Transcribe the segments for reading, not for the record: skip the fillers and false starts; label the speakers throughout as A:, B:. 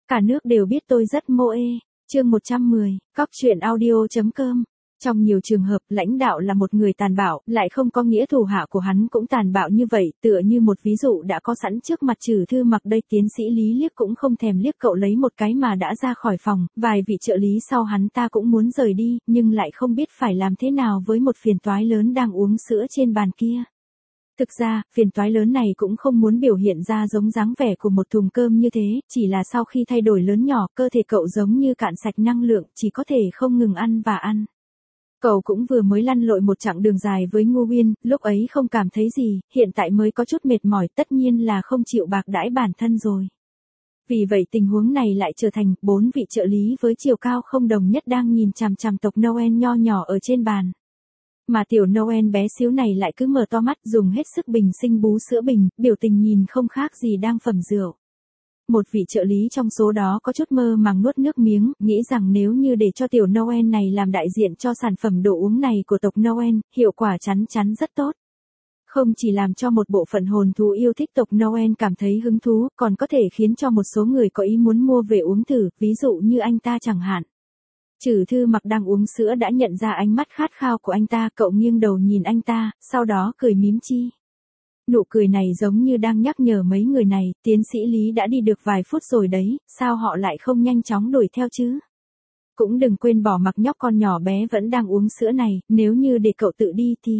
A: Cả nước đều biết tôi rất mô ê. Chương 110, Cóc truyện audio.com. Trong nhiều trường hợp, lãnh đạo là một người tàn bạo, lại không có nghĩa thủ hạ của hắn cũng tàn bạo như vậy, tựa như một ví dụ đã có sẵn trước mặt Trừ Thư Mặc đây. Tiến sĩ Lý liếc cũng không thèm liếc cậu lấy một cái mà đã ra khỏi phòng, vài vị trợ lý sau hắn ta cũng muốn rời đi, nhưng lại không biết phải làm thế nào với một phiền toái lớn đang uống sữa trên bàn kia. Thực ra, phiền toái lớn này cũng không muốn biểu hiện ra giống dáng vẻ của một thùng cơm như thế, chỉ là sau khi thay đổi lớn nhỏ, cơ thể cậu giống như cạn sạch năng lượng, chỉ có thể không ngừng ăn và ăn. Cậu cũng vừa mới lăn lội một chặng đường dài với Ngô Uyên, lúc ấy không cảm thấy gì, hiện tại mới có chút mệt mỏi, tất nhiên là không chịu bạc đãi bản thân rồi. Vì vậy tình huống này lại trở thành 4 vị trợ lý với chiều cao không đồng nhất đang nhìn chằm chằm tộc Noel nho nhỏ ở trên bàn. Mà tiểu Noel bé xíu này lại cứ mở to mắt dùng hết sức bình sinh bú sữa bình, biểu tình nhìn không khác gì đang phẩm rượu. Một vị trợ lý trong số đó có chút mơ màng nuốt nước miếng, nghĩ rằng nếu như để cho tiểu Noel này làm đại diện cho sản phẩm đồ uống này của tộc Noel, hiệu quả chắn chắn rất tốt. Không chỉ làm cho một bộ phận hồn thú yêu thích tộc Noel cảm thấy hứng thú, còn có thể khiến cho một số người có ý muốn mua về uống thử, ví dụ như anh ta chẳng hạn. Trừ Thư Mặc đang uống sữa đã nhận ra ánh mắt khát khao của anh ta, cậu nghiêng đầu nhìn anh ta, sau đó cười mím chi. Nụ cười này giống như đang nhắc nhở mấy người này, tiến sĩ Lý đã đi được vài phút rồi đấy, sao họ lại không nhanh chóng đuổi theo chứ? Cũng đừng quên bỏ mặc nhóc con nhỏ bé vẫn đang uống sữa này, nếu như để cậu tự đi thì...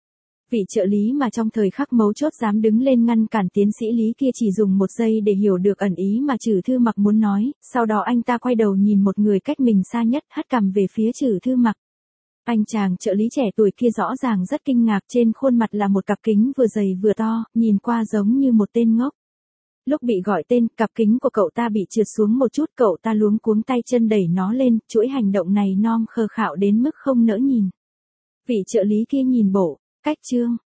A: Vị trợ lý mà trong thời khắc mấu chốt dám đứng lên ngăn cản tiến sĩ Lý kia chỉ dùng một giây để hiểu được ẩn ý mà Trừ Thư Mặc muốn nói, sau đó anh ta quay đầu nhìn một người cách mình xa nhất, hất cằm về phía Trừ Thư Mặc. Anh chàng trợ lý trẻ tuổi kia rõ ràng rất kinh ngạc, trên khuôn mặt là một cặp kính vừa dày vừa to, nhìn qua giống như một tên ngốc. Lúc bị gọi tên, cặp kính của cậu ta bị trượt xuống một chút, cậu ta luống cuống tay chân đẩy nó lên, chuỗi hành động này non khờ khạo đến mức không nỡ nhìn. Vị trợ lý kia nhìn bộ, cách chương,